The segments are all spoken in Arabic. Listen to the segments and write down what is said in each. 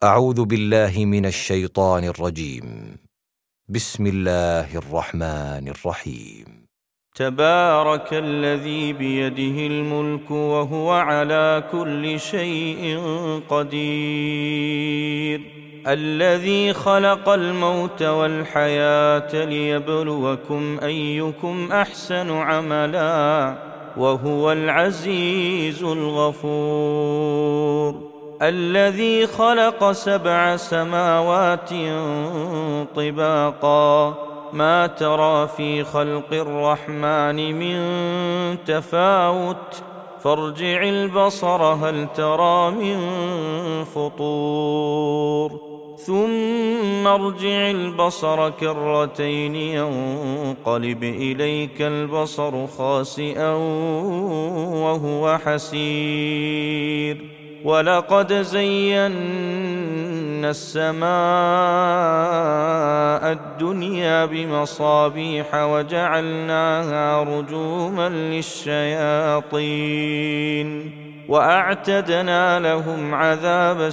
أعوذ بالله من الشيطان الرجيم. بسم الله الرحمن الرحيم. تبارك الذي بيده الملك وهو على كل شيء قدير، الذي خلق الموت والحياة ليبلوكم أيكم أحسن عملا وهو العزيز الغفور، الذي خلق 7 سماوات طباقا ما ترى في خلق الرحمن من تفاوت فارجع البصر هل ترى من فطور ثم ارجع البصر كرتين ينقلب إليك البصر خاسئا وهو حسير، ولقد زينا السماء الدنيا بمصابيح وجعلناها رجوما للشياطين وأعتدنا لهم عذاب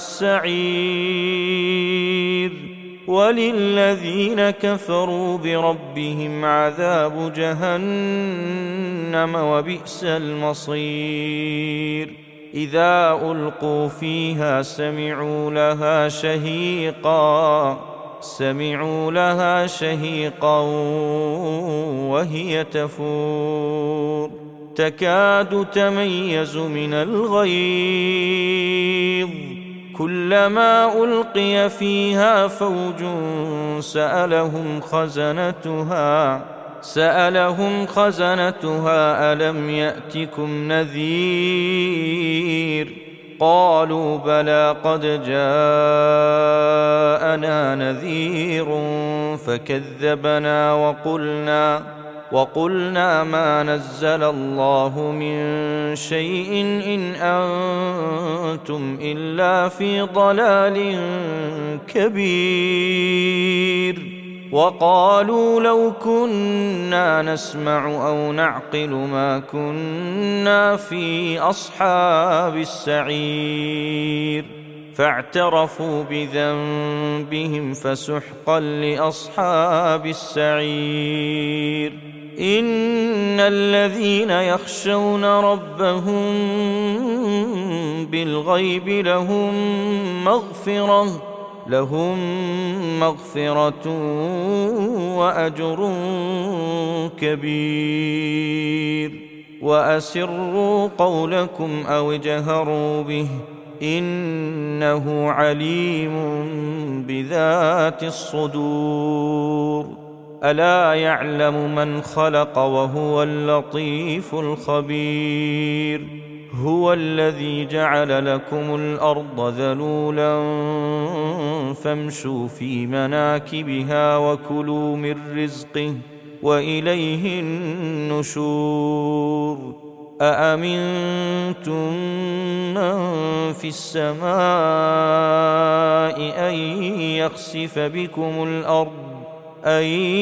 السعير، وللذين كفروا بربهم عذاب جهنم وبئس المصير. إذا ألقوا فيها سمعوا لها شهيقا وهي تفور تكاد تميز من الغيظ، كلما ألقي فيها فوج سألهم خزنتها ألم يأتكم نذير؟ قالوا بلى قد جاءنا نذير فكذبنا وقلنا ما نزل الله من شيء إن أنتم إلا في ضلال كبير، وقالوا لو كنا نسمع أو نعقل ما كنا في أصحاب السعير، فاعترفوا بذنبهم فسحقا لأصحاب السعير. إن الذين يخشون ربهم بالغيب لهم مغفرة وأجر كبير. وأسروا قولكم أو اجهروا به إنه عليم بذات الصدور. ألا يعلم من خلق وهو اللطيف الخبير. هو الذي جعل لكم الأرض ذلولا فامشوا في مناكبها وكلوا من رزقه وإليه النشور. أأمنتم من في السماء أن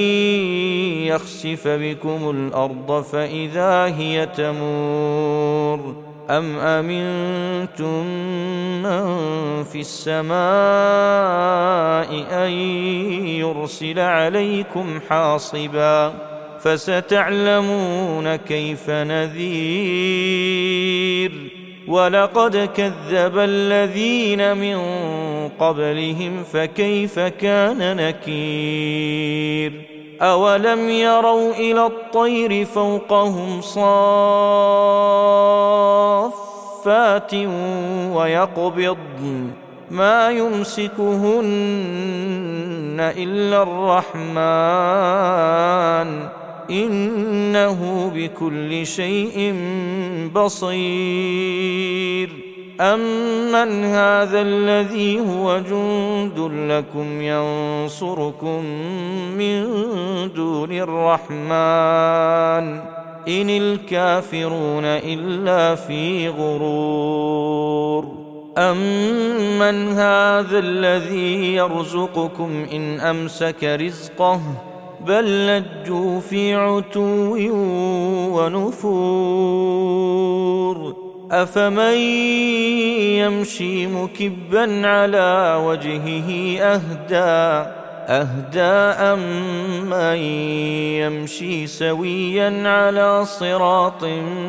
يخسف بكم الأرض فإذا هي تمور، أم أمنتم من في السماء أن يرسل عليكم حاصبا فستعلمون كيف نذير. ولقد كذب الذين من قبلهم فكيف كان نكير. أولم يروا إلى الطير فوقهم صافات ويقبضن ما يمسكهن إلا الرحمن إنه بكل شيء بصير. أمن هذا الذي هو جند لكم ينصركم من دون الرحمن إن الكافرون إلا في غرور. أمن هذا الذي يرزقكم إن أمسك رزقه بل لجوا في عتو ونفور. أفمن يمشي مكبا على وجهه أهدى أمن يمشي سويا على صراط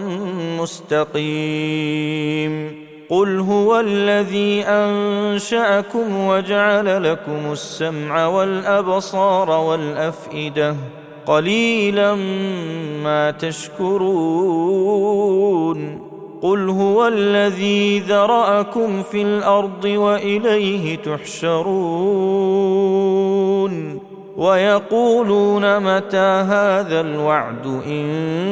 مستقيم قل هو الذي أنشأكم وجعل لكم السمع والأبصار والأفئدة قليلا ما تشكرون قل هو الذي ذرأكم في الأرض وإليه تحشرون ويقولون متى هذا الوعد إن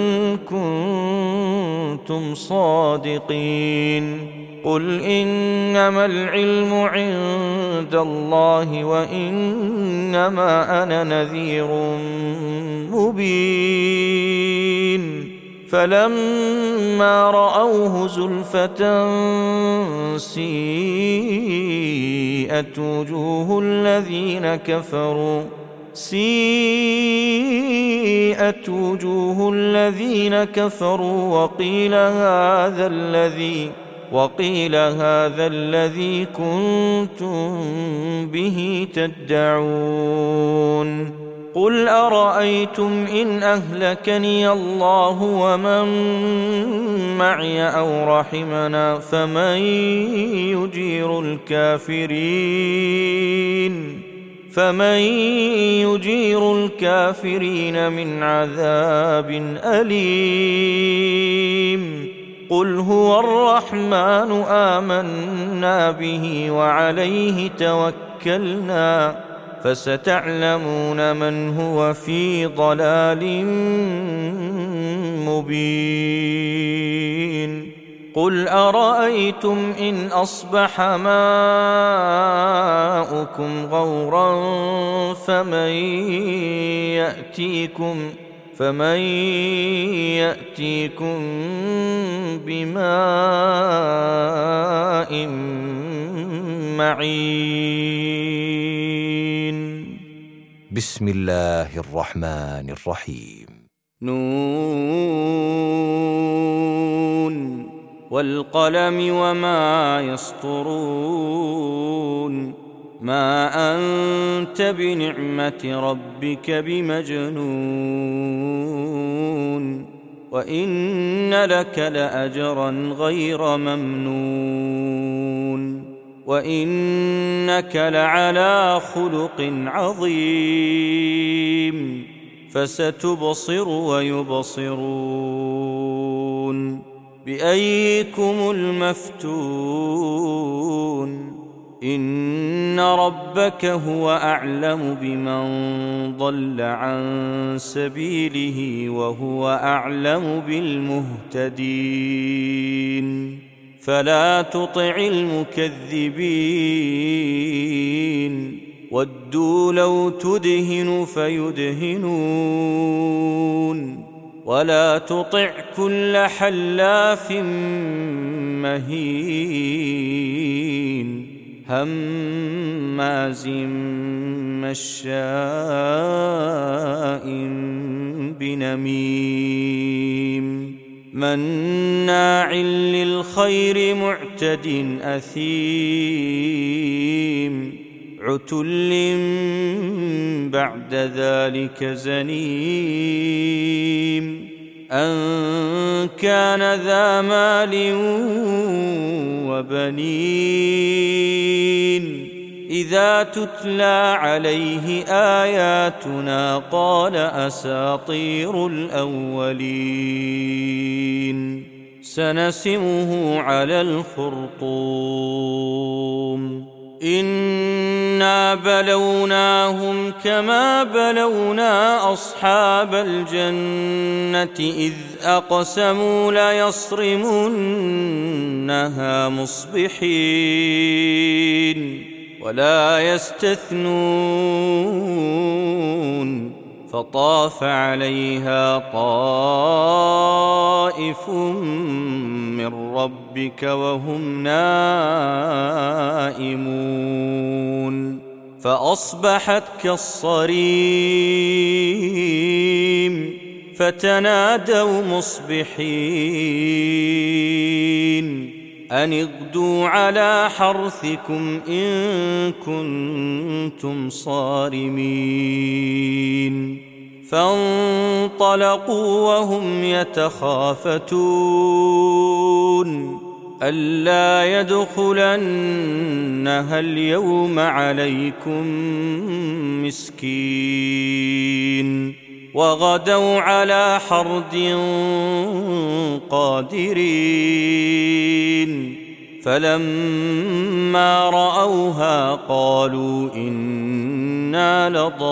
كنتم صادقين قل إنما العلم عند الله وإنما أنا نذير مبين فلما رأوه زلفة سيئت وجوه الذين كفروا وقيل هذا الذي كنتم به تدعون قل أرأيتم إن أهلكني الله ومن معي أو رحمنا فمن يجير الكافرين من عذاب أليم قل هو الرحمن آمنا به وعليه توكلنا فستعلمون من هو في ضلال مبين قل أرأيتم إن أصبح ماؤكم غورا فمن يأتيكم بماء معين بسم الله الرحمن الرحيم نون والقلم وما يسطرون ما أنت بنعمة ربك بمجنون وإن لك لأجرا غير ممنون وإنك لعلى خلق عظيم فستبصر ويبصرون بأيكم المفتون إن ربك هو أعلم بمن ضل عن سبيله وهو أعلم بالمهتدين فلا تطع المكذبين ودوا لو تدهن فيدهنون ولا تطع كل حلاف مهين هماز مشاء بنميم مناع للخير معتد أثيم عتل بعد ذلك زنيم أن كان ذا مال وبنين إذا تتلى عليه آياتنا قال أساطير الأولين سنسمه على الخرطوم إنا بلوناهم كما بلونا أصحاب الجنة إذ أقسموا ليصرمنها مصبحين ولا يستثنون فطاف عليها طائف من ربك وهم نائمون فأصبحت كالصريم فتنادوا مصبحين أن اغدوا على حرثكم إن كنتم صارمين فانطلقوا وهم يتخافتون ألا يدخلنها اليوم عليكم مسكين وغدوا على حرد قادرين فلما رأوها قالوا إنا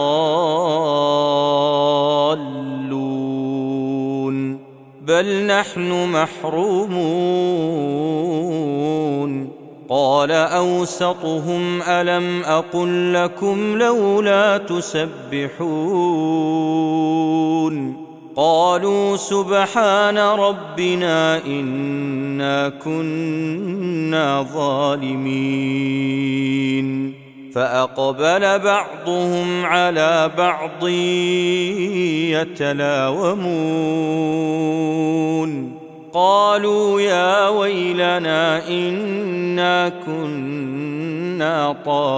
لضالون بل نحن محرومون قال أوسطهم ألم أقل لكم لولا تسبحون قالوا سبحان ربنا إنا كنا ظالمين فأقبل بعضهم على بعض يتلاومون قالوا يا ويلنا إنا كنا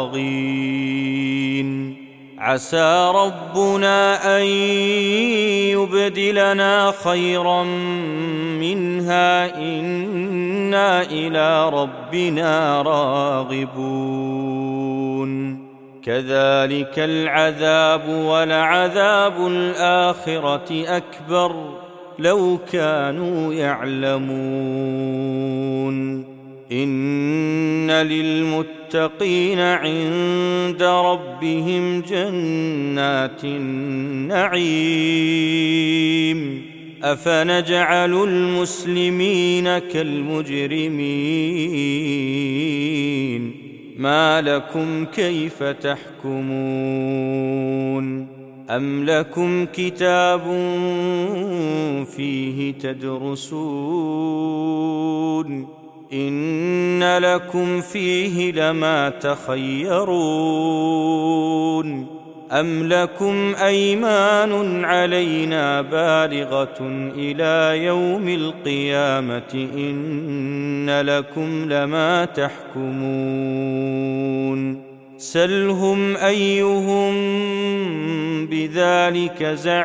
طاغين عسى ربنا أن يبدلنا خيرا منها إنا إلى ربنا راغبون كذلك العذاب ولعذاب الآخرة أكبر لو كانوا يعلمون إن للمتقين عند ربهم جنات النعيم أفنجعل المسلمين كالمجرمين ما لكم كيف تحكمون أم لكم كتاب فيه تدرسون إن لكم فيه لما تخيرون أم لكم أيمان علينا بالغة إلى يوم القيامة إن لكم لما تحكمون سلهم أيهم بذلك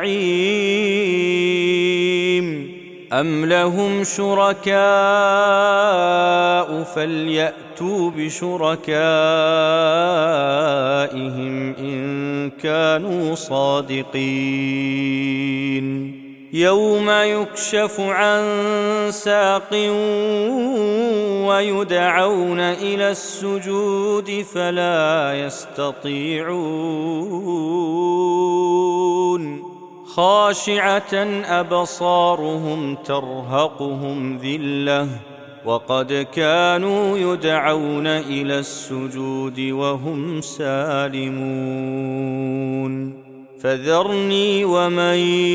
زعيم أم لهم شركاء فليأتوا بشركائهم إن كانوا صادقين يوم يكشف عن ساق ويدعون إلى السجود فلا يستطيعون خاشعة أبصارهم ترهقهم ذلة وقد كانوا يدعون إلى السجود وهم سالمون فذرني ومن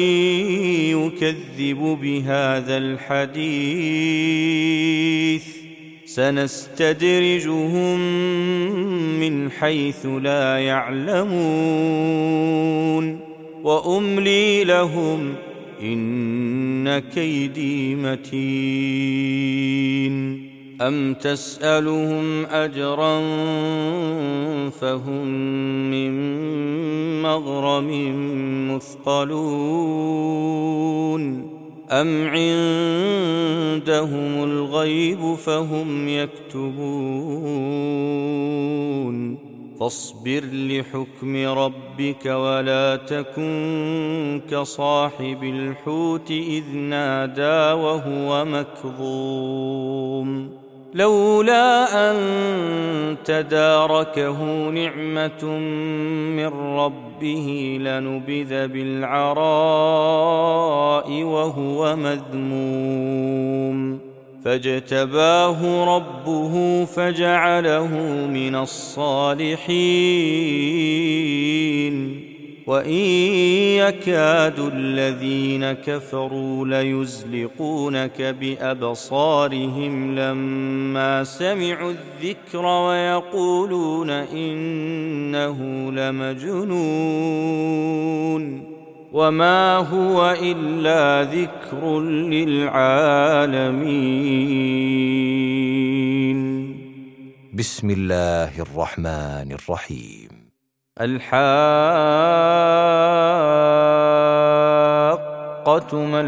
يكذب بهذا الحديث سنستدرجهم من حيث لا يعلمون وأملي لهم إن كيدي متين أم تسألهم أجرا فهم من مغرم مثقلون أم عندهم الغيب فهم يكتبون فاصبر لحكم ربك ولا تكن كصاحب الحوت إذ نادى وهو مكظوم لولا أن تداركه نعمة من ربه لنبذ بالعراء وهو مذموم فاجتباه ربه فجعله من الصالحين وإن يكاد الذين كفروا ليزلقونك بأبصارهم لما سمعوا الذكر ويقولون إنه لمجنون وما هو إلا ذكر للعالمين. بسم الله الرحمن الرحيم. الحاقة ما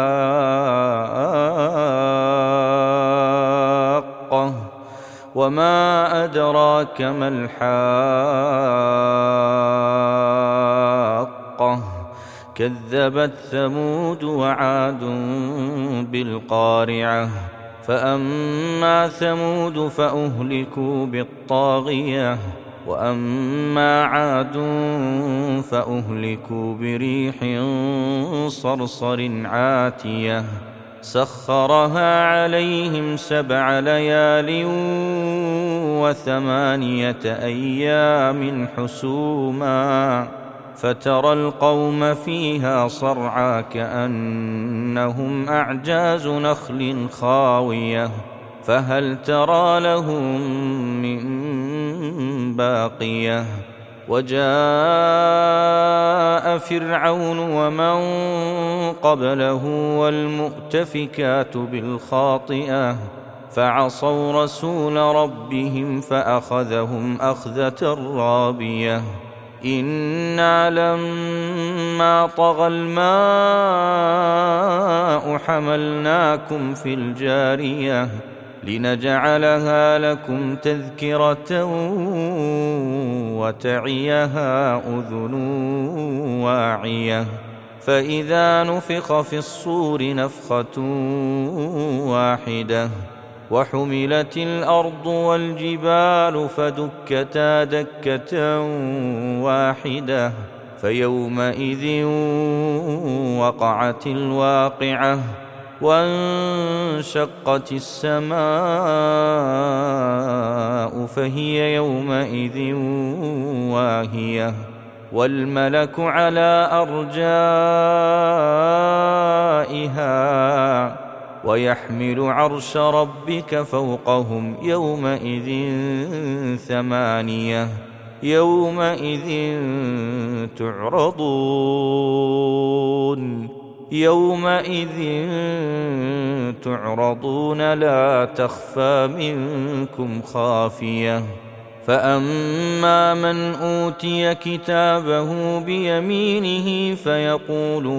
الحاقة وما أدراك ما الحاقة كذبت ثمود وعاد بالقارعة فأما ثمود فأهلكوا بالطاغية وأما عاد فأهلكوا بريح صرصر عاتية سخرها عليهم 7 ليال و8 أيام حسوما فترى القوم فيها صرعى كأنهم أعجاز نخل خاوية فهل ترى لهم من باقية وجاء فرعون ومن قبله والمؤتفكات بالخاطئة فعصوا رسول ربهم فأخذهم أخذة رابية إنا لما طغى الماء حملناكم في الجارية لنجعلها لكم تذكرة وتعيها أذن واعية فإذا نفخ في الصور نفخة واحدة وحملت الأرض والجبال فدكتا دكة واحدة فيومئذ وقعت الواقعة وانشقت السماء فهي يومئذ واهية والملك على أرجائها ويحمل عرش ربك فوقهم يومئذ 8 يومئذ تعرضون لا تخفى منكم خافية فأما من أوتي كتابه بيمينه فيقول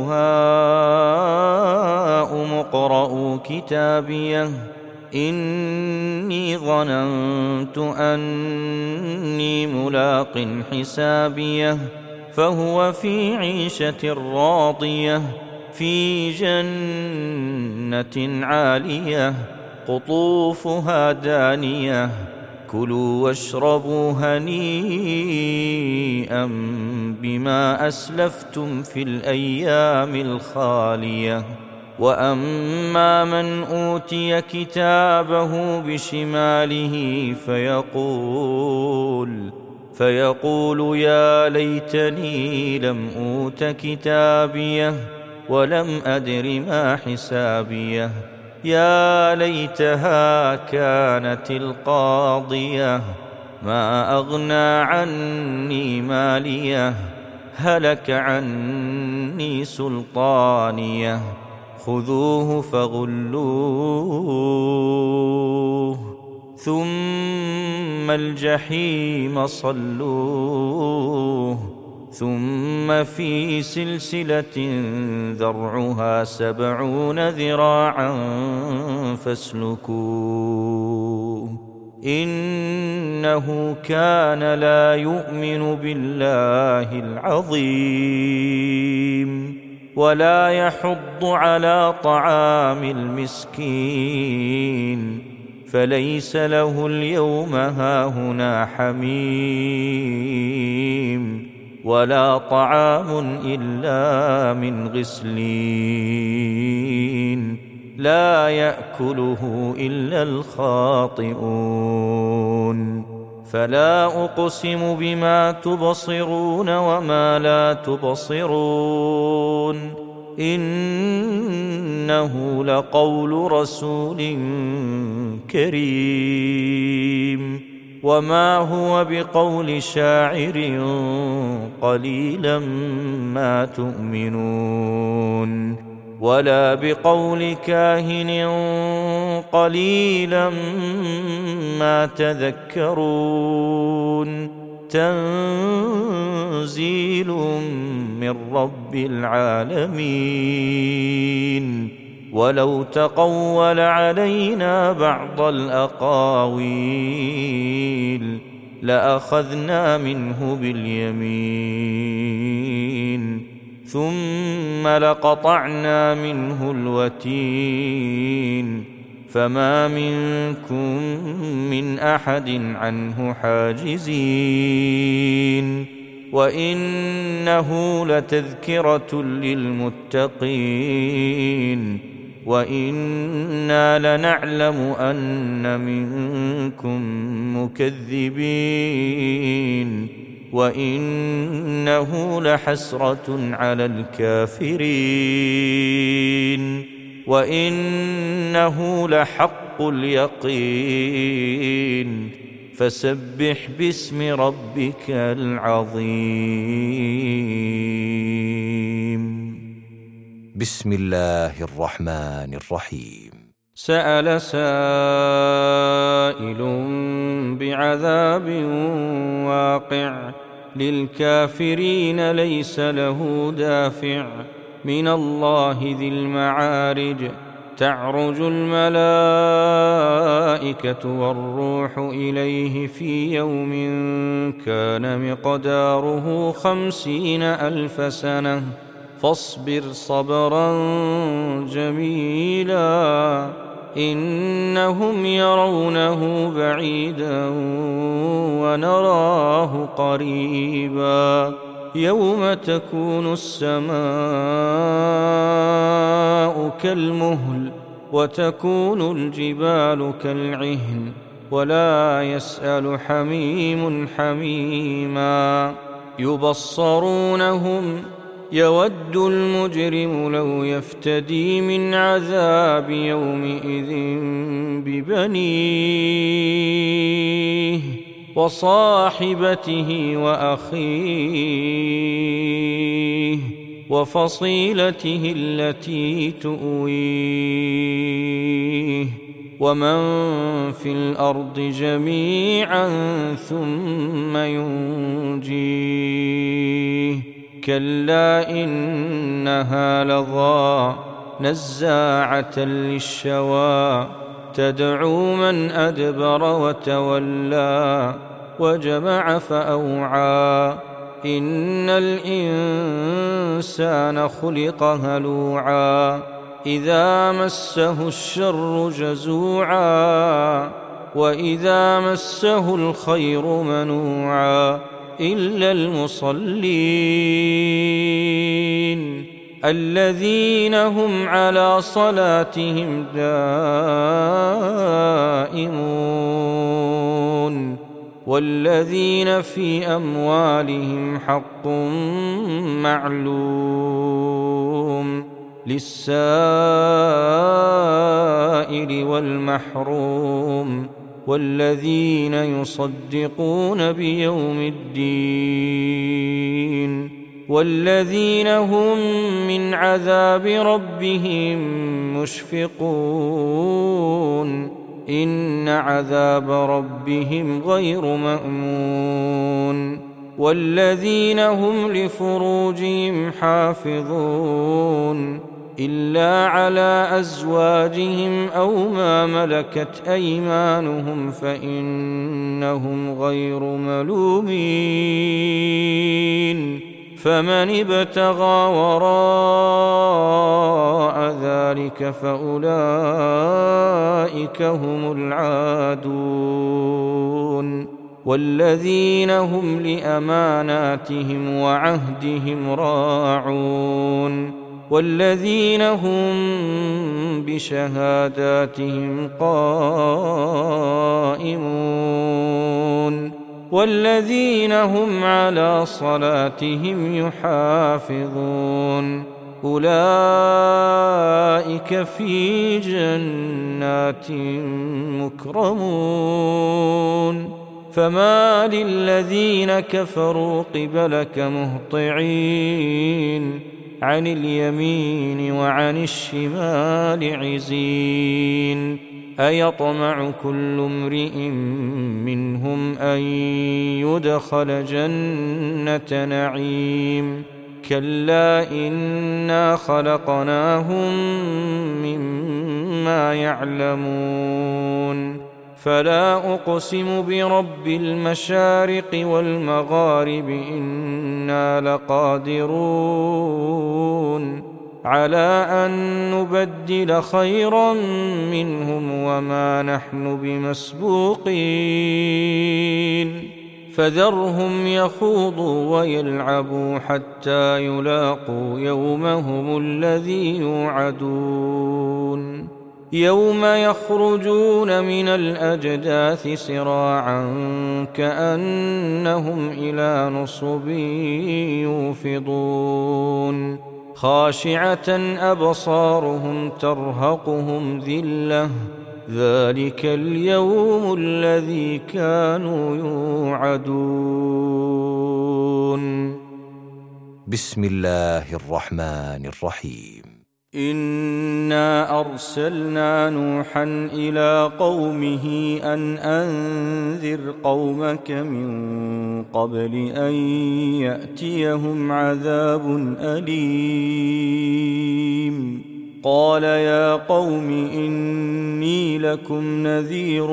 هاؤم اقرءوا كتابيه إني ظننت أني ملاق حسابيه فهو في عيشة راضية في جنة عالية قطوفها دانية كلوا واشربوا هنيئا بما أسلفتم في الأيام الخالية وأما من أوتي كتابه بشماله فيقول يا ليتني لم أوت كتابيه ولم أدر ما حسابيه يا ليتها كانت القاضية ما أغنى عني ماليه هلك عني سلطانيه خذوه فغلوه ثم الجحيم صلوه ثم في سلسلة ذرعها 70 ذراعا فاسلكوه إنه كان لا يؤمن بالله العظيم ولا يحض على طعام المسكين فليس له اليوم هاهنا حميم ولا طعام إلا من غسلين لا يأكله إلا الخاطئون فلا أقسم بما تبصرون وما لا تبصرون إنه لقول رسول كريم وما هو بقول شاعر قليلا ما تؤمنون ولا بقول كاهن قليلا ما تذكرون تنزيل من رب العالمين ولو تقول علينا بعض الأقاويل لأخذنا منه باليمين ثم لقطعنا منه الوتين فما منكم من أحد عنه حاجزين وإنه لتذكرة للمتقين وإنا لنعلم أن منكم مكذبين وإنه لحسرة على الكافرين وإنه لحق اليقين فسبح باسم ربك العظيم. بسم الله الرحمن الرحيم. سأل سائل بعذاب واقع للكافرين ليس له دافع من الله ذي المعارج تعرج الملائكة والروح إليه في يوم كان مقداره 50,000 سنة فاصبر صبرا جميلا إنهم يرونه بعيدا ونراه قريبا يوم تكون السماء كالمهل وتكون الجبال كالعهن ولا يسأل حميم حميما يبصرونهم يود المجرم لو يفتدي من عذاب يومئذ ببنيه وصاحبته وأخيه وفصيلته التي تؤويه ومن في الأرض جميعا ثم ينجيه كلا إنها لظى نزاعة للشوى تدعو من أدبر وتولى وجمع فأوعى إن الإنسان خلق هلوعا إذا مسه الشر جزوعا وإذا مسه الخير منوعا إلا المصلين الذين هم على صلاتهم دائمون والذين في أموالهم حق معلوم للسائل والمحروم والذين يصدقون بيوم الدين والذين هم من عذاب ربهم مشفقون إن عذاب ربهم غير مأمون والذين هم لفروجهم حافظون إلا على أزواجهم أو ما ملكت أيمانهم فإنهم غير ملومين فمن ابتغى وراء ذلك فأولئك هم العادون والذين هم لأماناتهم وعهدهم راعون والذين هم بشهاداتهم قائمون والذين هم على صلاتهم يحافظون أولئك في جنات مكرمون فما للذين كفروا قبلك مهطعين عن اليمين وعن الشمال عزين أيطمع كل امرئ منهم أن يدخل جنة نعيم كلا إنا خلقناهم مما يعلمون فلا أقسم برب المشارق والمغارب إنا لقادرون على أن نبدل خيرا منهم وما نحن بمسبوقين فذرهم يخوضوا ويلعبوا حتى يلاقوا يومهم الذي يوعدون يوم يخرجون من الأجداث سراعا كأنهم إلى نصب يوفضون خاشعة أبصارهم ترهقهم ذلة ذلك اليوم الذي كانوا يوعدون. بسم الله الرحمن الرحيم. إنا أرسلنا نوحا إلى قومه أن أنذر قومك من قبل أن يأتيهم عذاب أليم قال يا قوم إني لكم نذير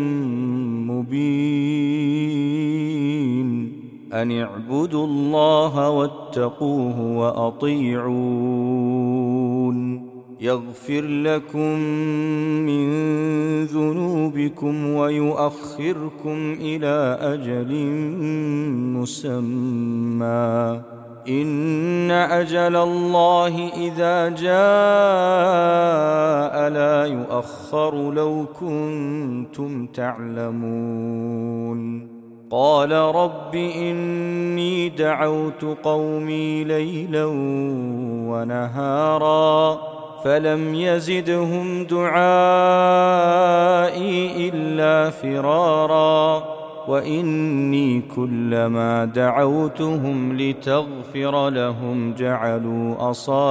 مبين أن اعبدوا الله واتقوه وأطيعون يغفر لكم من ذنوبكم ويؤخركم إلى أجل مسمى إن أجل الله إذا جاء لا يؤخر لو كنتم تعلمون قال رب إني دعوت قومي ليلا ونهارا فلم يزدهم دعائي إلا فرارا وإني كلما دعوتهم لتغفر لهم جعلوا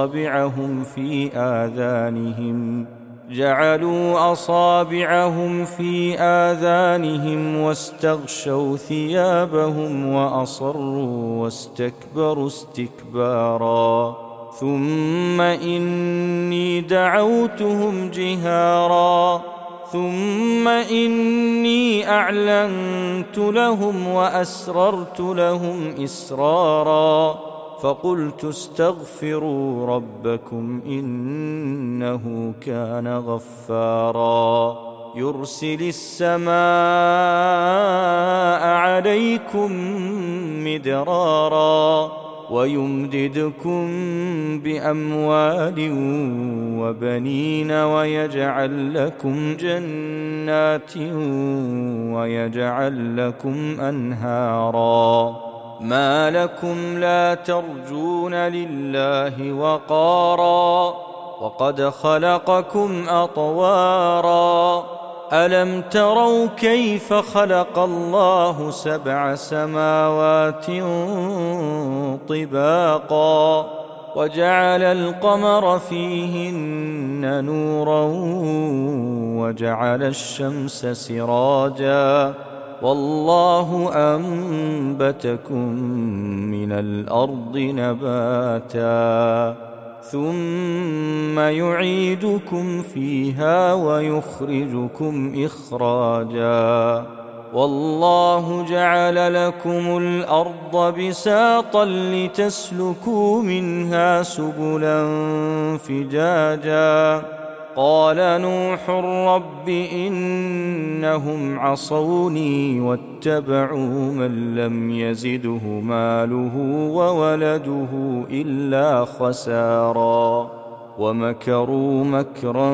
أصابعهم في آذانهم واستغشوا ثيابهم وأصروا واستكبروا استكبارا ثم إني دعوتهم جهارا ثم إني أعلنت لهم وأسررت لهم إسرارا فقلت استغفروا ربكم إنه كان غفارا يرسل السماء عليكم مدرارا ويمددكم بأموال وبنين ويجعل لكم جنات ويجعل لكم أنهارا ما لكم لا ترجون لله وقارا وقد خلقكم أطوارا ألم تروا كيف خلق الله 7 سماوات طباقا وجعل القمر فيهن نورا وجعل الشمس سراجا والله أنبتكم من الأرض نباتا ثم يعيدكم فيها ويخرجكم إخراجا والله جعل لكم الأرض بساطا لتسلكوا منها سبلا فجاجا قال نوح رب إنهم عصوني واتبعوا من لم يزده ماله وولده إلا خسارا ومكروا مكرا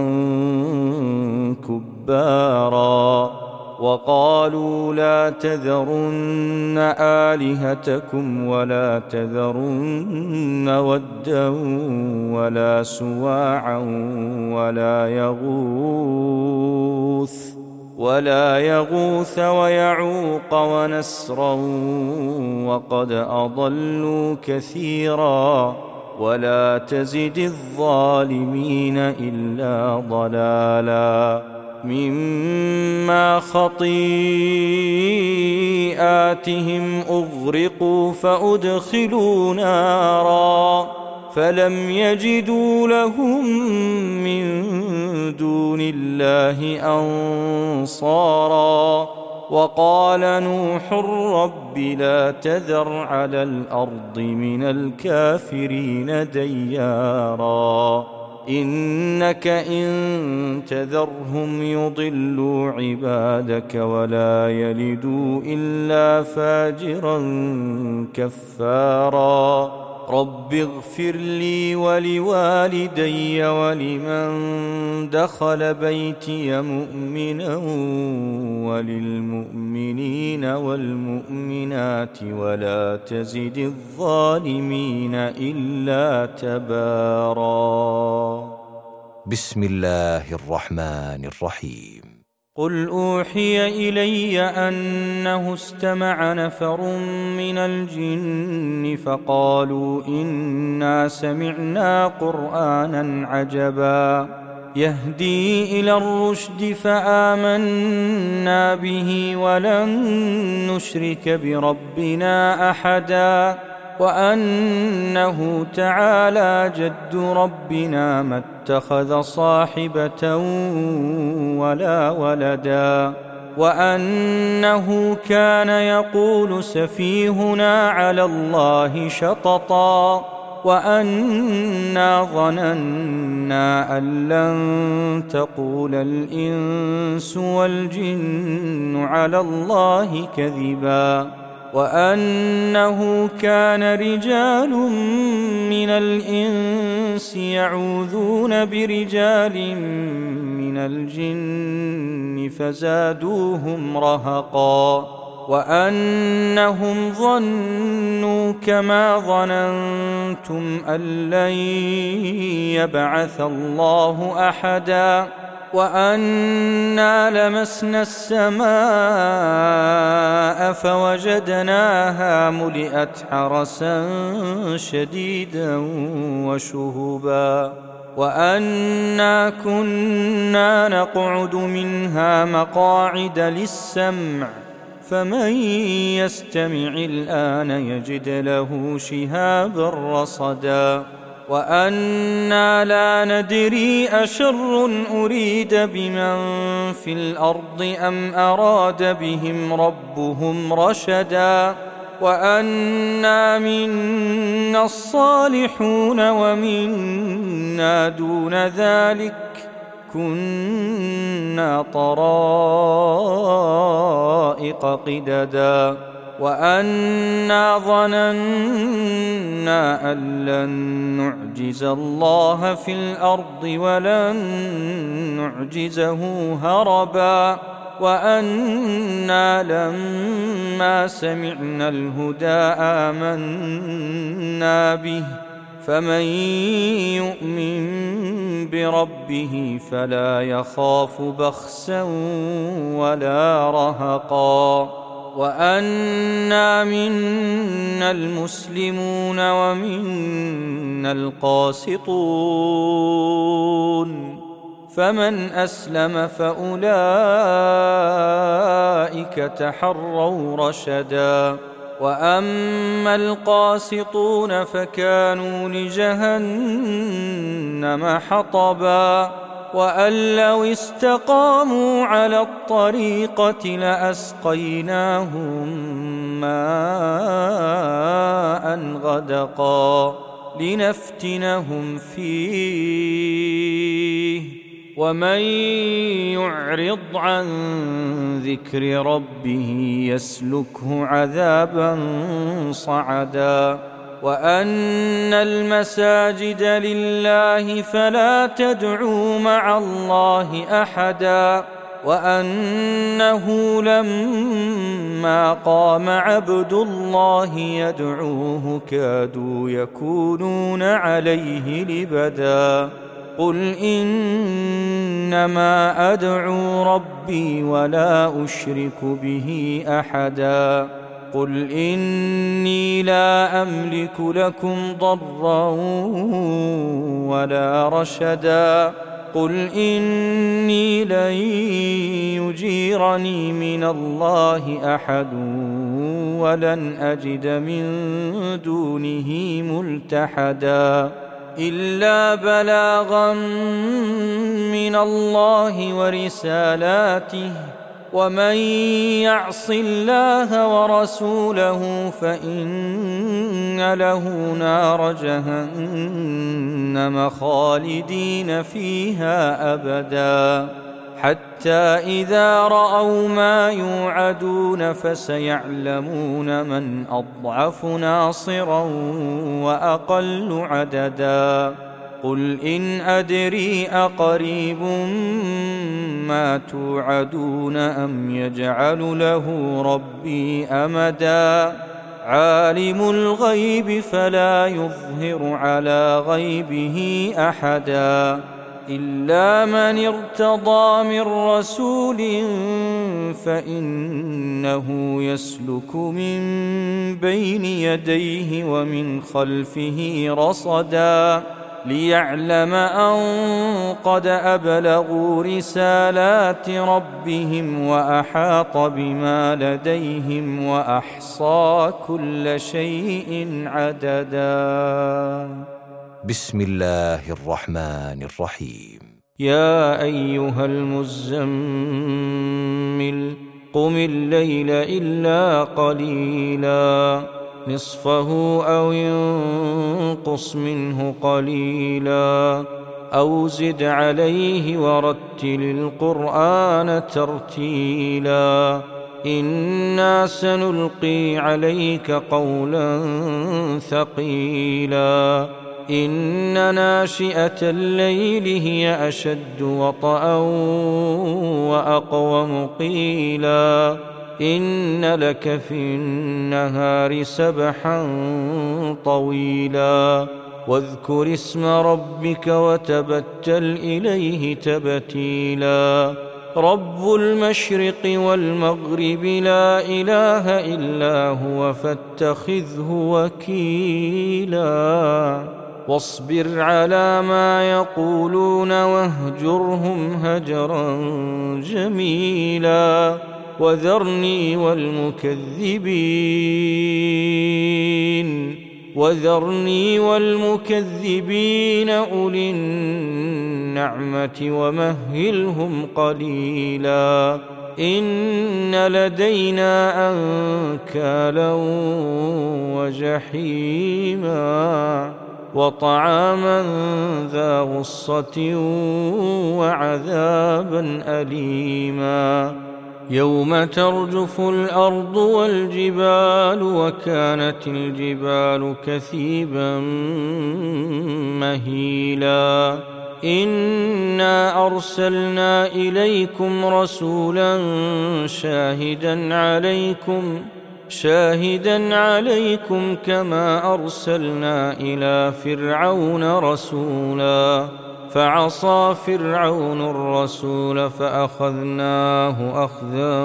كبارا وقالوا لا تذرن آلهتكم ولا تذرن ودا ولا سواعا ولا يغوث ولا يغوث ويعوق ونسرا وقد أضلوا كثيرا ولا تزد الظالمين إلا ضلالا مما خطيئاتهم أغرقوا فأدخلوا نارا فلم يجدوا لهم من دون الله أنصارا وقال نوح رب لا تذر على الأرض من الكافرين ديارا إنك إن تذرهم يضلوا عبادك ولا يلدوا إلا فاجرا كفارا رب اغفر لي ولوالدي ولمن دخل بيتي مؤمنا وللمؤمنين والمؤمنات ولا تزد الظالمين إلا تبارا. بسم الله الرحمن الرحيم. قل أوحي إلي أنه استمع نفر من الجن فقالوا إنا سمعنا قرآنا عجبا يهدي إلى الرشد فآمنا به ولن نشرك بربنا أحدا وأنه تعالى جد ربنا ما اتخذ صاحبة ولا ولدا وأنه كان يقول سفيهنا على الله شططا وأنا ظننا أن لن تقول الإنس والجن على الله كذبا وأنه كان رجال من الإنس يعوذون برجال من الجن فزادوهم رهقا وأنهم ظنوا كما ظننتم أن لن يبعث الله أحدا وأنا لمسنا السماء فوجدناها ملئت حرسا شديدا وشهبا وأنا كنا نقعد منها مقاعد للسمع فمن يستمع الآن يجد له شهابا رصدا وأنا لا ندري أشر أريد بمن في الأرض أم أراد بهم ربهم رشدا وأنا منا الصالحون ومنا دون ذلك كنا طرائق قددا وأنا ظننا أن لن نعجز الله في الأرض ولن نعجزه هربا وأنا لما سمعنا الهدى آمنا به فمن يؤمن بربه فلا يخاف بخسا ولا رهقا وأنا منا المسلمون ومنا القاسطون فمن أسلم فأولئك تحروا رشدا وأما القاسطون فكانوا لجهنم حطبا وأن لو استقاموا على الطريقة لأسقيناهم ماء غدقا لنفتنهم فيه ومن يعرض عن ذكر ربه يسلكه عذابا صعدا وأن المساجد لله فلا تدعوا مع الله أحدا وأنه لما قام عبد الله يدعوه كادوا يكونون عليه لبدا قل إنما أدعو ربي ولا أشرك به أحدا قل إني لا أملك لكم ضرا ولا رشدا قل إني لن يجيرني من الله أحد ولن أجد من دونه ملتحدا إلا بلاغا من الله ورسالاته ومن يعص الله ورسوله فإن له نار جهنم خالدين فيها أبدا حتى إذا رأوا ما يوعدون فسيعلمون من أضعف ناصرا وأقل عددا قل إن أدري أقريب ما توعدون أم يجعل له ربي أمدا عالم الغيب فلا يظهر على غيبه أحدا إلا من ارتضى من رسول فإنه يسلك من بين يديه ومن خلفه رصدا ليعلم أن قد أبلغوا رسالات ربهم وأحاط بما لديهم وأحصى كل شيء عددا. بسم الله الرحمن الرحيم. يا أيها المزمل قم الليل إلا قليلا نصفه أو انقص منه قليلا أو زد عليه ورتل القرآن ترتيلا إنا سنلقي عليك قولا ثقيلا إن ناشئة الليل هي أشد وطئا وأقوم قيلا إن لك في النهار سبحا طويلا واذكر اسم ربك وتبتل إليه تبتيلا رب المشرق والمغرب لا إله إلا هو فاتخذه وكيلا واصبر على ما يقولون واهجرهم هجرا جميلا وذرني والمكذبين أولي النعمة ومهلهم قليلا إن لدينا أنكالا وجحيما وطعاما ذا غصة وعذابا أليما يوم ترجف الأرض والجبال وكانت الجبال كثيبا مهيلا إنا أرسلنا إليكم رسولا شاهدا عليكم كما أرسلنا إلى فرعون رسولا فعصى فرعون الرسول فأخذناه أخذا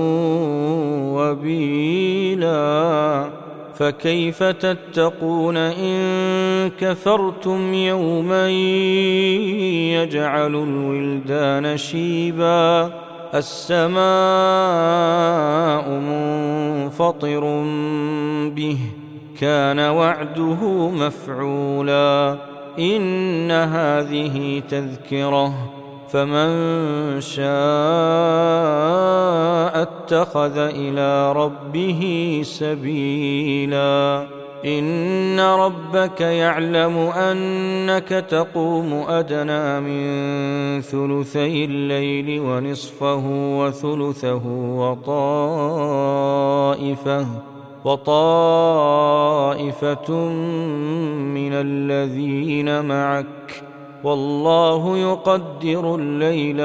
وبيلا فكيف تتقون إن كفرتم يوما يجعل الولدان شيبا السماء منفطر به كان وعده مفعولا إن هذه تذكرة فمن شاء اتخذ إلى ربه سبيلا إن ربك يعلم أنك تقوم أدنى من ثلثي الليل ونصفه وثلثه وطائفة من الذين معك والله يقدر الليل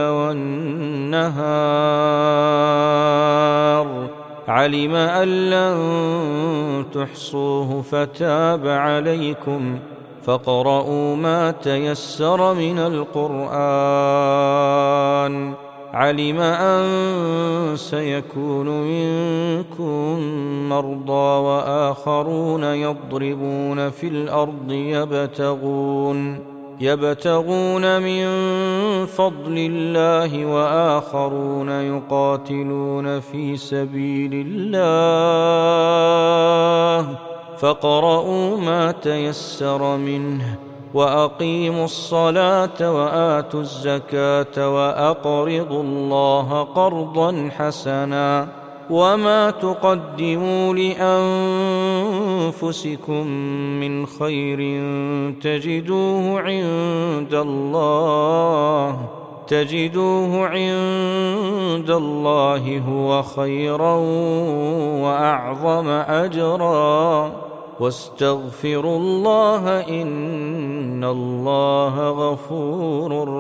والنهار علم أن لن تحصوه فتاب عليكم فاقرؤوا ما تيسر من القرآن. علم أن سيكون منكم مرضى وآخرون يضربون في الأرض يبتغون من فضل الله وآخرون يقاتلون في سبيل الله. فاقرؤوا ما تيسر منه وأقيموا الصلاة وآتوا الزكاة وأقرضوا الله قرضا حسنا. وما تقدموا لأنفسكم من خير تجدوه عند الله هو خيرا وأعظم أجرا. واستغفروا الله إن الله غفور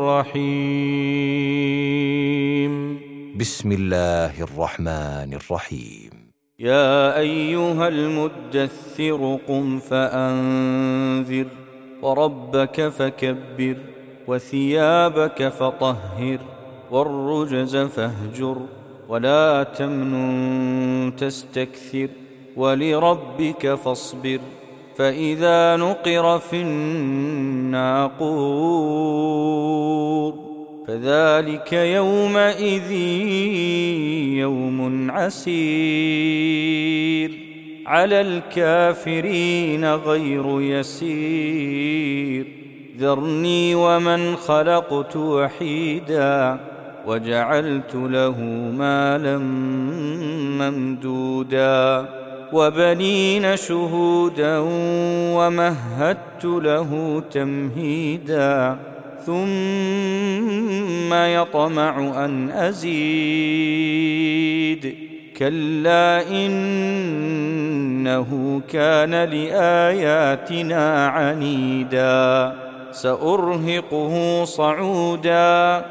رحيم. بسم الله الرحمن الرحيم. يا أيها المدثر قم فأنذر وربك فكبر وثيابك فطهر والرجز فاهجر ولا تمنن تستكثر ولربك فاصبر. فإذا نقر في الناقور فذلك يومئذ يوم عسير على الكافرين غير يسير. ذرني ومن خلقت وحيدا وجعلت له مالا ممدودا وبنين شهودا ومهدت له تمهيدا. ثم يطمع أن أزيد كلا إنه كان لآياتنا عنيدا. سأرهقه صعودا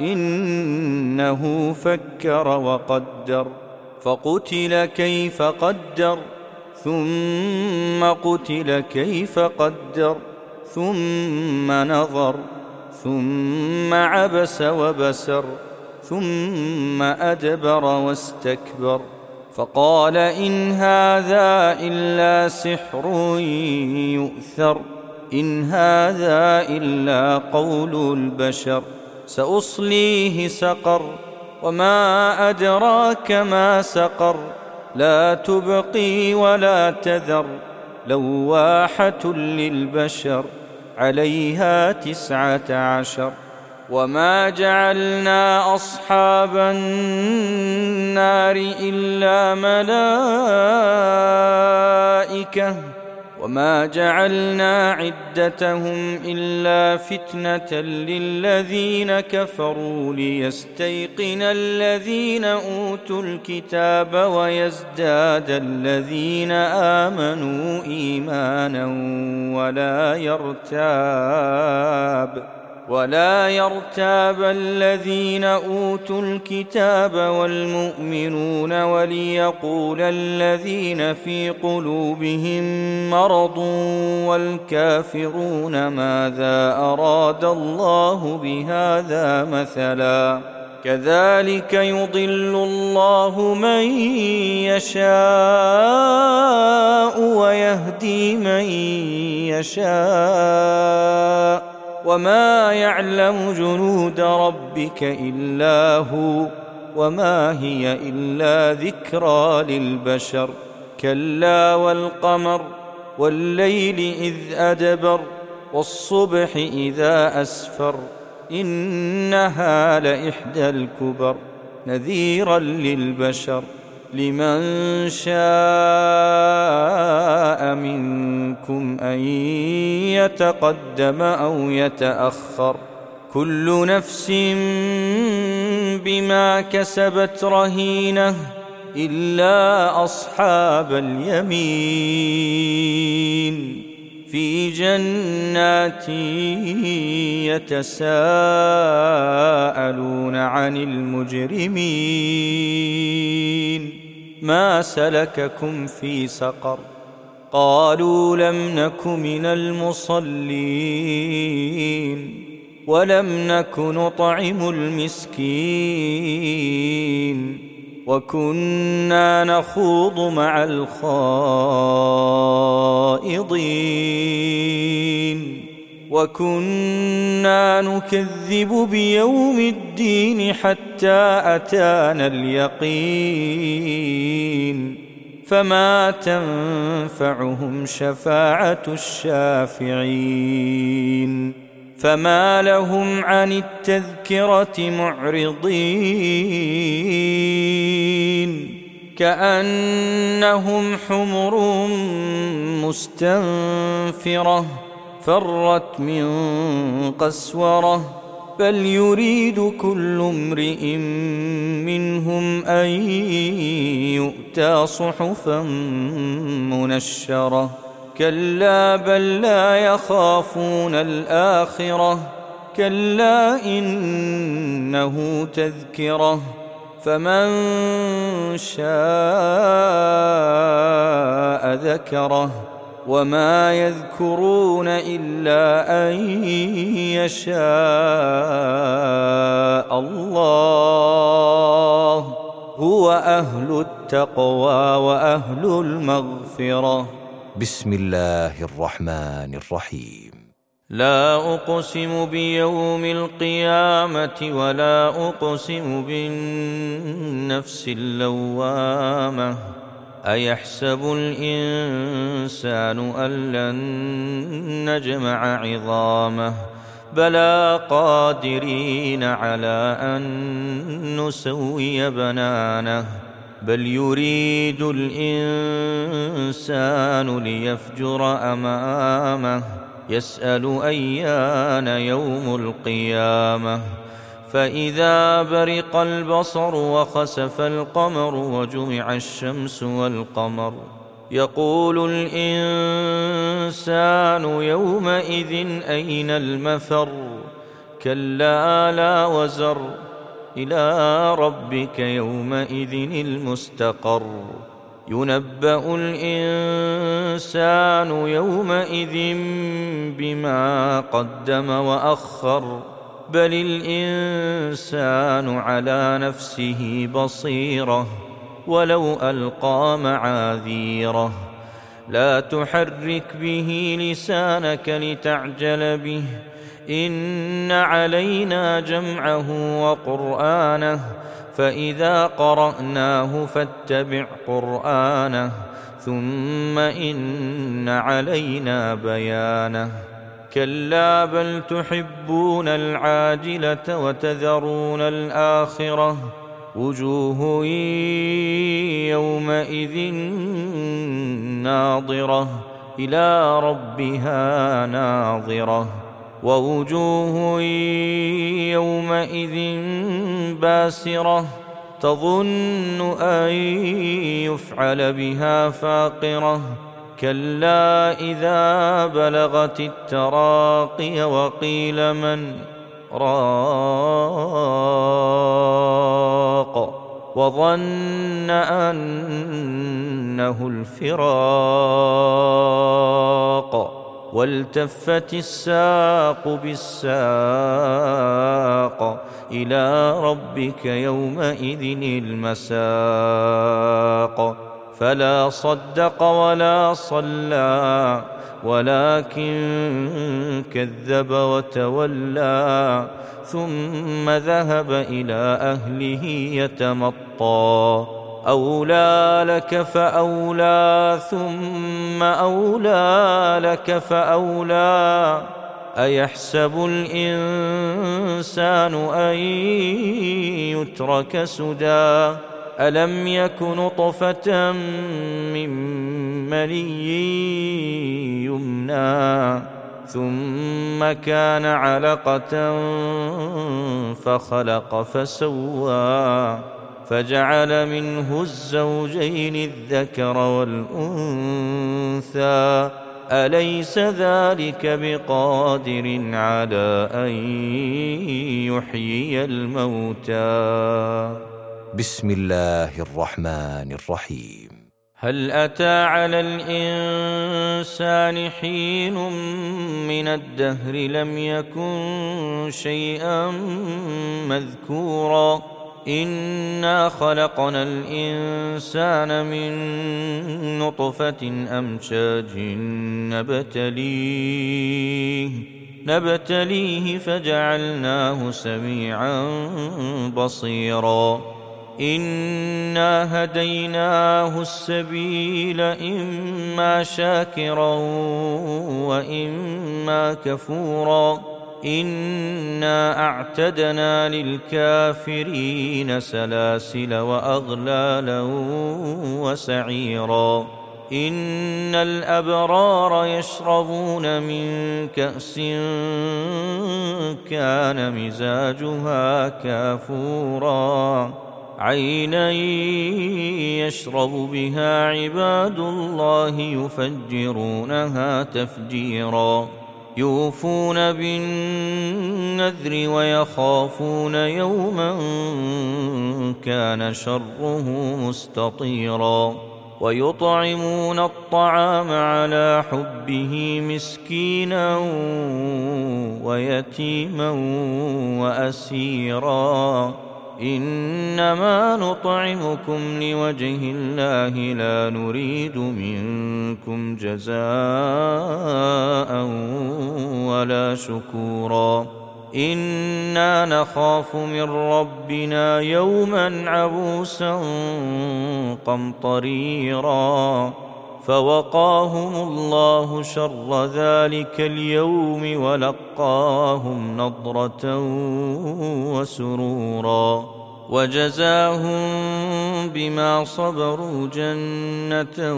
إنه فكر وقدر فقتل كيف قدر ثم قتل كيف قدر ثم نظر ثم عبس وبسر ثم أدبر واستكبر. فقال إن هذا إلا سحر يؤثر إن هذا إلا قول البشر. سأصليه سقر وما أدراك ما سقر. لا تبقي ولا تذر لواحة للبشر عليها 19. وما جعلنا أصحاب النار إلا ملائكة وما جعلنا عدتهم إلا فتنة للذين كفروا ليستيقن الذين أوتوا الكتاب ويزداد الذين آمنوا إيمانا ولا يرتاب الذين أوتوا الكتاب والمؤمنون وليقول الذين في قلوبهم مرض والكافرون ماذا أراد الله بهذا مثلا. كذلك يضل الله من يشاء ويهدي من يشاء وما يعلم جنود ربك إلا هو وما هي إلا ذكرى للبشر. كلا والقمر والليل إذ أدبر والصبح إذا أسفر إنها لإحدى الكبر نذيرا للبشر. لمن شاء منكم أن يتقدم أو يتأخر كل نفس بما كسبت رهينة إلا أصحاب اليمين في جنات يتساءلون عن المجرمين ما سلككم في سقر قالوا لم نك من المصلين ولم نك نطعم المسكين وكنا نخوض مع الخائضين وكنا نكذب بيوم الدين حتى أتانا اليقين فما تنفعهم شفاعة الشافعين فما لهم عن التذكرة معرضين كأنهم حمر مستنفرة فرت من قسورة بل يريد كل امرئ منهم أن يؤتى صحفا منشرة كلا بل لا يخافون الآخرة كلا إنه تذكرة فمن شاء ذكره وما يذكرون إلا أن يشاء الله هو أهل التقوى وأهل المغفرة. بسم الله الرحمن الرحيم. لا أقسم بيوم القيامة ولا أقسم بالنفس اللوامة أيحسب الإنسان أن لن نجمع عظامه بلى قادرين على أن نسوي بنانه بل يريد الإنسان ليفجر أمامه يسأل أيان يوم القيامة فإذا برق البصر وخسف القمر وجمع الشمس والقمر يقول الإنسان يومئذ أين المفر كلا لا وزر إلى ربك يومئذ المستقر ينبأ الإنسان يومئذ بما قدم وأخر بل الإنسان على نفسه بصيرة ولو ألقى معاذيره لا تحرك به لسانك لتعجل به إن علينا جمعه وقرآنه فإذا قرأناه فاتبع قرآنه ثم إن علينا بيانه كلا بل تحبون العاجلة وتذرون الآخرة وجوه يومئذ ناظرة إلى ربها ناظرة ووجوه يومئذ باسرة تظن أن يفعل بها فاقرة كلا إذا بلغت التراقي وقيل من راق وظن أنه الفراق والتفت الساق بالساق إلى ربك يومئذ المساق فلا صدق ولا صلى ولكن كذب وتولى ثم ذهب إلى أهله يتمطى أولى لك فأولى ثم أولى لك فأولى أيحسب الإنسان أن يترك سدى ألم يك نطفة من مني يمنى ثم كان علقة فخلق فسوى فجعل منه الزوجين الذكر والأنثى أليس ذلك بقادر على أن يحيي الموتى. بسم الله الرحمن الرحيم. هل أتى على الإنسان حين من الدهر لم يكن شيئا مذكورا إنا خلقنا الإنسان من نطفة أمشاج نبتليه فجعلناه سميعا بصيرا إنا هديناه السبيل إما شاكرا وإما كفورا إنا أعتدنا للكافرين سلاسل وأغلالا وسعيرا إن الأبرار يشربون من كأس كان مزاجها كافورا عينا يشرب بها عباد الله يفجرونها تفجيرا يوفون بالنذر ويخافون يوما كان شره مستطيرا ويطعمون الطعام على حبه مسكينا ويتيما وأسيرا إنما نطعمكم لوجه الله لا نريد منكم جزاء ولا شكورا إنا نخاف من ربنا يوما عبوسا قمطريرا فوقاهم الله شر ذلك اليوم ولقاهم نضرة وسرورا وجزاهم بما صبروا جنة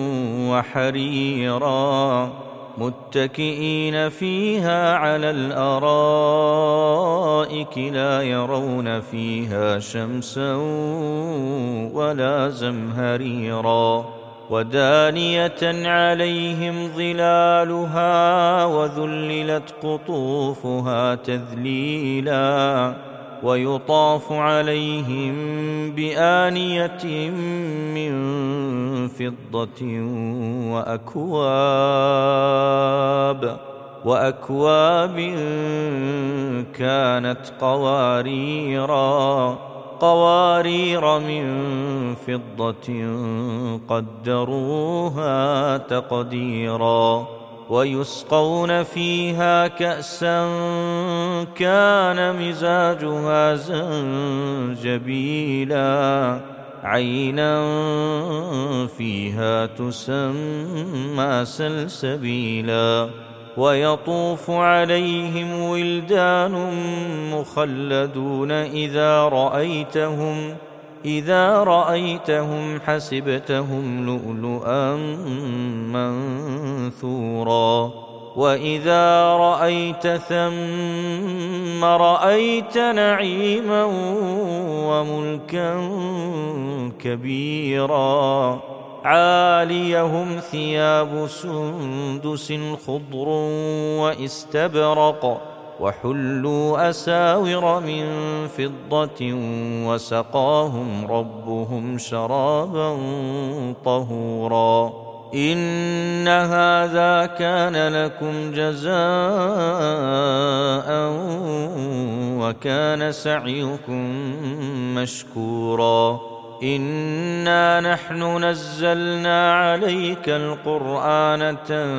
وحريرا متكئين فيها على الأرائك لا يرون فيها شمسا ولا زمهريرا ودانية عليهم ظلالها وذللت قطوفها تذليلا ويطاف عليهم بآنية من فضة وأكواب كانت قوارير من فضة قدروها تقديرا ويسقون فيها كأسا كان مزاجها زنجبيلا عينا فيها تسمى سلسبيلا ويطوف عليهم ولدان مخلدون إذا رأيتهم حسبتهم لؤلؤا منثورا وإذا رأيت ثم رأيت نعيما وملكا كبيرا عاليهم ثياب سندس خضر واستبرق وحلوا أساور من فضة وسقاهم ربهم شرابا طهورا إن هذا كان لكم جزاء وكان سعيكم مشكورا إنا نحن نزلنا عليك القرآن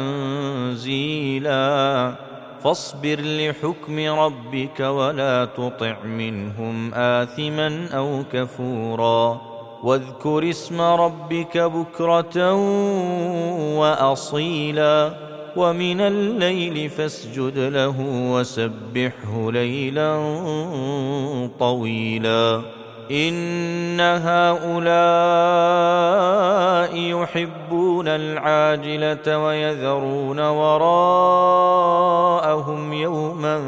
تنزيلا فاصبر لحكم ربك ولا تطع منهم آثما أو كفورا واذكر اسم ربك بكرة وأصيلا ومن الليل فاسجد له وسبحه ليلا طويلا إن هؤلاء يحبون العاجلة ويذرون وراءهم يوما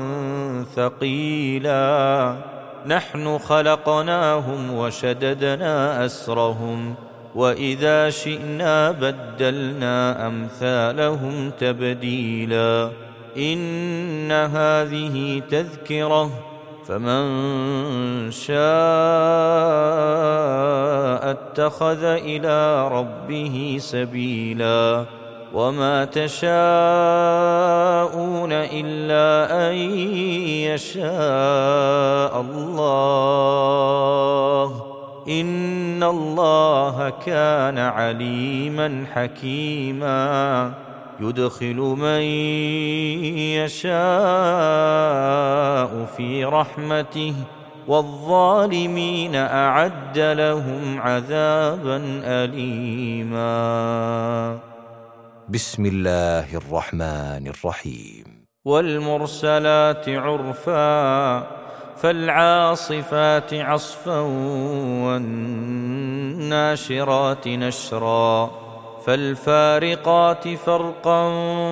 ثقيلا نحن خلقناهم وشددنا أسرهم وإذا شئنا بدلنا أمثالهم تبديلا إن هذه تذكرة فمن شاء اتخذ إلى ربه سبيلا وما تشاءون إلا أن يشاء الله إن الله كان عليما حكيما يدخل من يشاء في رحمته والظالمين أعد لهم عذابا أليما. بسم الله الرحمن الرحيم. والمرسلات عرفا فالعاصفات عصفا والناشرات نشرا فالفارقات فرقا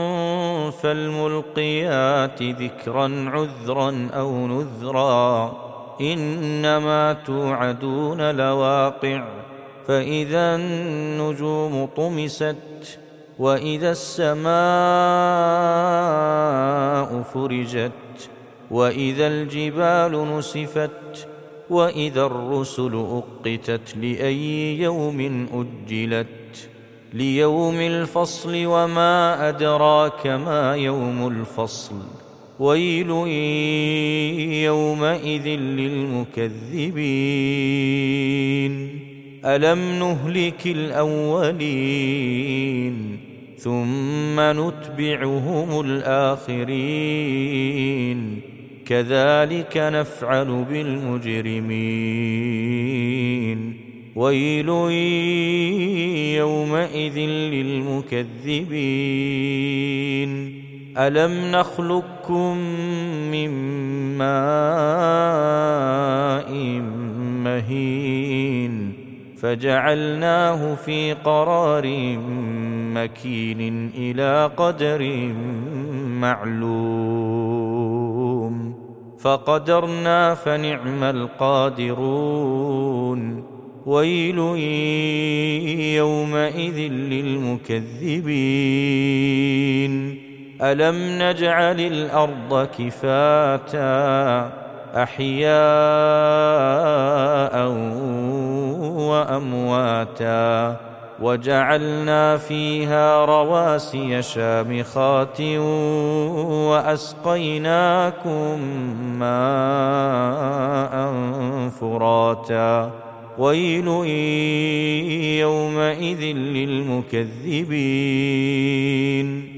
فالملقيات ذكرا عذرا أو نذرا إنما توعدون لواقع فإذا النجوم طمست وإذا السماء فرجت وإذا الجبال نسفت وإذا الرسل أقتت لأي يوم أجلت ليوم الفصل وما أدراك ما يوم الفصل ويل يومئذ للمكذبين ألم نهلك الأولين ثم نتبعهم الآخرين كذلك نفعل بالمجرمين ويل يومئذ للمكذبين ألم نخلقكم من ماء مهين فجعلناه في قرار مكين إلى قدر معلوم فقدرنا فنعم القادرون ويل يومئذ للمكذبين ألم نجعل الأرض كفاتا أحياء وأمواتا وجعلنا فيها رواسي شامخات وأسقيناكم ماء فراتا ويل يومئذ للمكذبين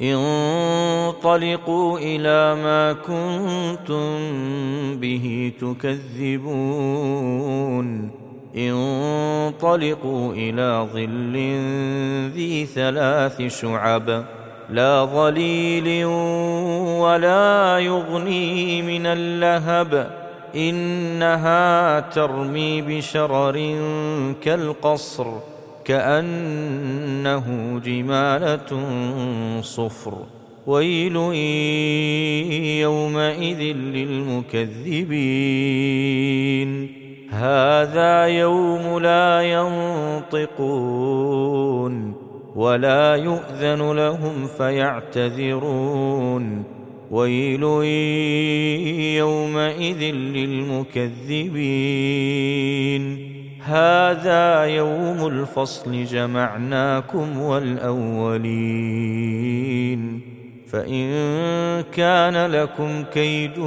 انطلقوا إلى ما كنتم به تكذبون انطلقوا إلى ظل ذي 3 شعب لا ظليل ولا يغني من اللهب إنها ترمي بشرر كالقصر كأنه جمالة صفر ويل يومئذ للمكذبين هذا يوم لا ينطقون ولا يؤذن لهم فيعتذرون ويل يومئذ للمكذبين هذا يوم الفصل جمعناكم والأولين فإن كان لكم كيد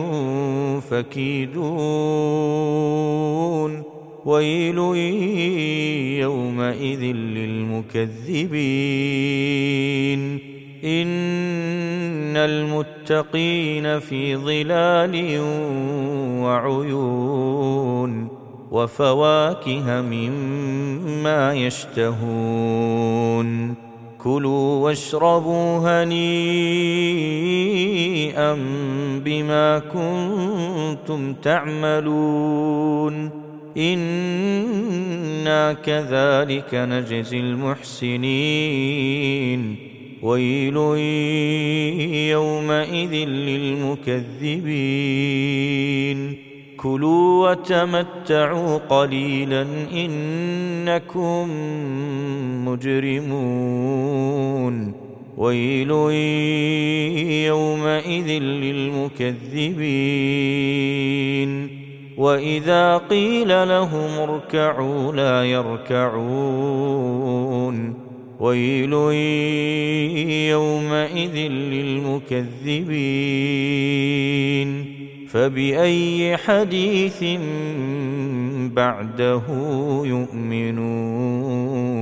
فكيدون ويل يومئذ للمكذبين إن المتقين في ظلال وعيون وفواكه مما يشتهون كلوا واشربوا هنيئا بما كنتم تعملون إنا كذلك نجزي المحسنين ويل يومئذ للمكذبين كلوا وتمتعوا قليلا إنكم مجرمون ويل يومئذ للمكذبين وإذا قيل لهم اركعوا لا يركعون ويل يومئذ للمكذبين فبأي حديث بعده يؤمنون